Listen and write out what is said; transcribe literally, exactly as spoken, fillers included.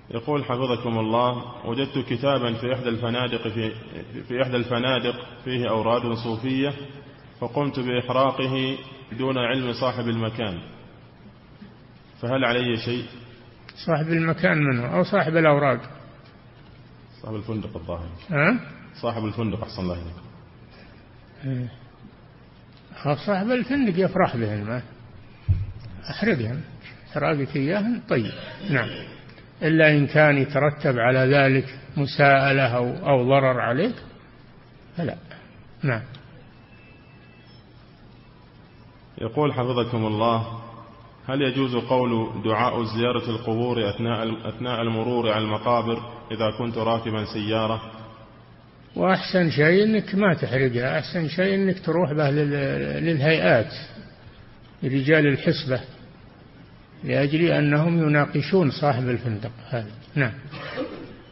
يقول حفظكم الله: وجدت كتابا في إحدى الفنادق في, في إحدى الفنادق فيه أوراد صوفية، فقمت بإحراقه دون علم صاحب المكان، فهل علي شيء؟ صاحب المكان منه أو صاحب الأوراق؟ صاحب الفندق الظاهر. ها؟ صاحب الفندق أحسن الله إليك. صاحب الفندق يفرح بهن، ما أحرقهن، إحراقك إياهن طيب. نعم، إلا إن كان يترتب على ذلك مساءلة أو, أو ضرر عليك فلا. نعم. يقول حفظكم الله: هل يجوز قول دعاء زيارة القبور أثناء أثناء المرور على المقابر إذا كنت راكبا سيارة؟ وأحسن شيء أنك ما تحرقها، أحسن شيء أنك تروح به للهيئات، رجال الحسبة، لأجل أنهم يناقشون صاحب الفندق هذا. نعم.